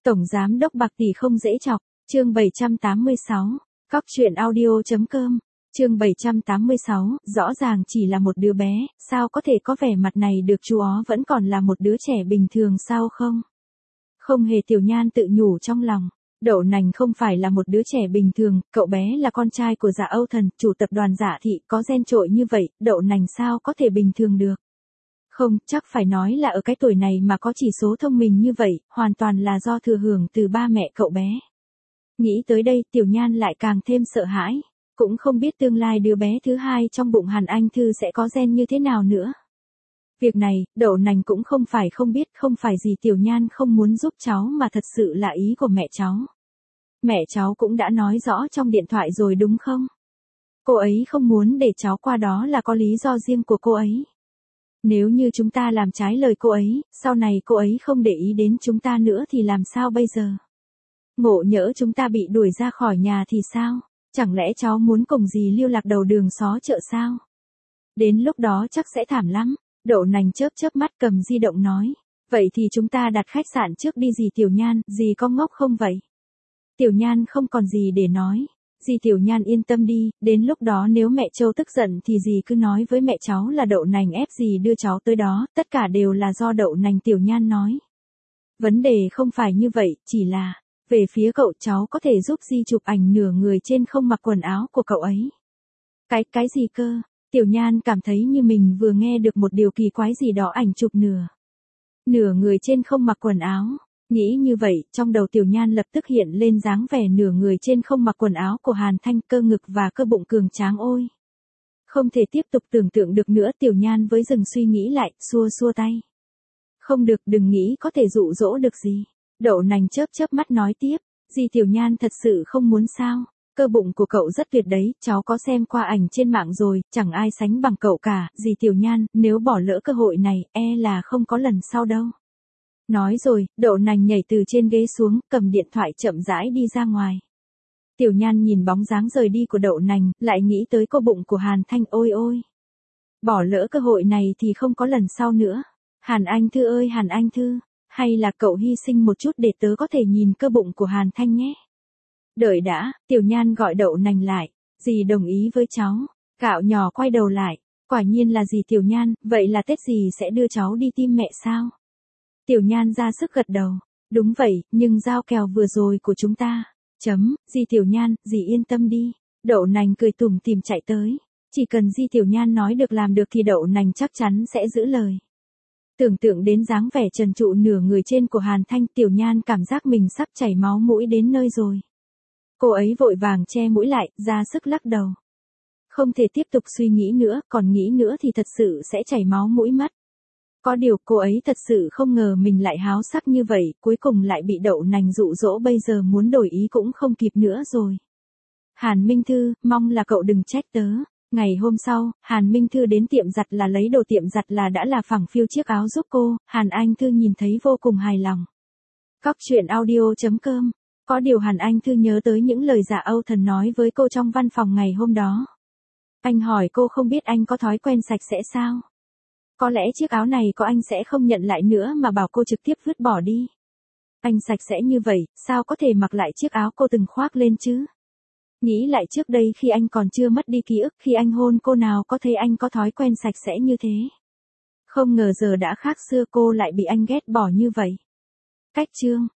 Tổng giám đốc bạc tỷ không dễ chọc, chương 786, Cóc truyện audio.com, chương 786, rõ ràng chỉ là một đứa bé, sao có thể có vẻ mặt này được chú ó vẫn còn là một đứa trẻ bình thường sao không? Không hề. Tiểu Nhan tự nhủ trong lòng, Đậu Nành không phải là một đứa trẻ bình thường, cậu bé là con trai của Dạ Âu Thần, chủ tập đoàn Dạ Thị, có gen trội như vậy, Đậu Nành sao có thể bình thường được? Không, chắc phải nói là ở cái tuổi này mà có chỉ số thông minh như vậy, hoàn toàn là do thừa hưởng từ ba mẹ cậu bé. Nghĩ tới đây, Tiểu Nhan lại càng thêm sợ hãi, cũng không biết tương lai đứa bé thứ hai trong bụng Hàn Anh Thư sẽ có gen như thế nào nữa. Việc này, Đậu Nành cũng không phải không biết, không phải gì Tiểu Nhan không muốn giúp cháu mà thật sự là ý của mẹ cháu. Mẹ cháu cũng đã nói rõ trong điện thoại rồi đúng không? Cô ấy không muốn để cháu qua đó là có lý do riêng của cô ấy. Nếu như chúng ta làm trái lời cô ấy, sau này cô ấy không để ý đến chúng ta nữa thì làm sao bây giờ? Ngộ nhỡ chúng ta bị đuổi ra khỏi nhà thì sao? Chẳng lẽ cháu muốn cùng dì lưu lạc đầu đường xó chợ sao? Đến lúc đó chắc sẽ thảm lắm. Đậu Nành chớp mắt cầm di động nói. Vậy thì chúng ta đặt khách sạn trước đi dì Tiểu Nhan, dì có ngốc không vậy? Tiểu Nhan không còn gì để nói. Dì Tiểu Nhan yên tâm đi, đến lúc đó nếu mẹ Châu tức giận thì dì cứ nói với mẹ cháu là Đậu Nành ép dì đưa cháu tới đó, tất cả đều là do Đậu Nành. Tiểu Nhan nói. Vấn đề không phải như vậy, chỉ là, về phía cậu cháu có thể giúp dì chụp ảnh nửa người trên không mặc quần áo của cậu ấy. Cái gì cơ? Tiểu Nhan cảm thấy như mình vừa nghe được một điều kỳ quái gì đó, ảnh chụp nửa người trên không mặc quần áo. Nghĩ như vậy, trong đầu Tiểu Nhan lập tức hiện lên dáng vẻ nửa người trên không mặc quần áo của Hàn Thanh, cơ ngực và cơ bụng cường tráng ôi. Không thể tiếp tục tưởng tượng được nữa, Tiểu Nhan với dừng suy nghĩ lại, xua tay. Không được, đừng nghĩ có thể dụ dỗ được gì. Đậu Nành chớp mắt nói tiếp, dì Tiểu Nhan thật sự không muốn sao? Cơ bụng của cậu rất tuyệt đấy, cháu có xem qua ảnh trên mạng rồi, chẳng ai sánh bằng cậu cả, dì Tiểu Nhan, nếu bỏ lỡ cơ hội này, là không có lần sau đâu. Nói rồi, Đậu Nành nhảy từ trên ghế xuống, cầm điện thoại chậm rãi đi ra ngoài. Tiểu Nhan nhìn bóng dáng rời đi của Đậu Nành, lại nghĩ tới cơ bụng của Hàn Thanh, ôi. Bỏ lỡ cơ hội này thì không có lần sau nữa. Hàn Anh Thư ơi Hàn Anh Thư, hay là cậu hy sinh một chút để tớ có thể nhìn cơ bụng của Hàn Thanh nhé. Đợi đã, Tiểu Nhan gọi Đậu Nành lại, dì đồng ý với cháu. Gạo nhỏ quay đầu lại, quả nhiên là dì Tiểu Nhan, vậy là Tết dì sẽ đưa cháu đi tìm mẹ sao? Tiểu Nhan ra sức gật đầu, đúng vậy, nhưng giao kèo vừa rồi của chúng ta. Dì Tiểu Nhan, dì yên tâm đi. Đậu Nành cười tủm tỉm chạy tới, chỉ cần dì Tiểu Nhan nói được làm được thì Đậu Nành chắc chắn sẽ giữ lời. Tưởng tượng đến dáng vẻ trần trụi nửa người trên của Hàn Thanh, Tiểu Nhan cảm giác mình sắp chảy máu mũi đến nơi rồi. Cô ấy vội vàng che mũi lại, ra sức lắc đầu. Không thể tiếp tục suy nghĩ nữa, còn nghĩ nữa thì thật sự sẽ chảy máu mũi mất. Có điều cô ấy thật sự không ngờ mình lại háo sắc như vậy, cuối cùng lại bị Đậu Nành dụ dỗ, bây giờ muốn đổi ý cũng không kịp nữa rồi. Hàn Minh Thư, mong là cậu đừng trách tớ. Ngày hôm sau, Hàn Minh Thư đến tiệm giặt là lấy đồ tiệm giặt là đã là phẳng phiu chiếc áo giúp cô, Hàn Anh Thư nhìn thấy vô cùng hài lòng. Cóc truyện audio.com. Có điều Hàn Anh Thư nhớ tới những lời Dạ Âu Thần nói với cô trong văn phòng ngày hôm đó. Anh hỏi cô không biết anh có thói quen sạch sẽ sao? Có lẽ chiếc áo này của anh sẽ không nhận lại nữa mà bảo cô trực tiếp vứt bỏ đi. Anh sạch sẽ như vậy, sao có thể mặc lại chiếc áo cô từng khoác lên chứ? Nghĩ lại trước đây khi anh còn chưa mất đi ký ức, khi anh hôn cô nào có thấy anh có thói quen sạch sẽ như thế. Không ngờ giờ đã khác xưa, cô lại bị anh ghét bỏ như vậy. Cách chương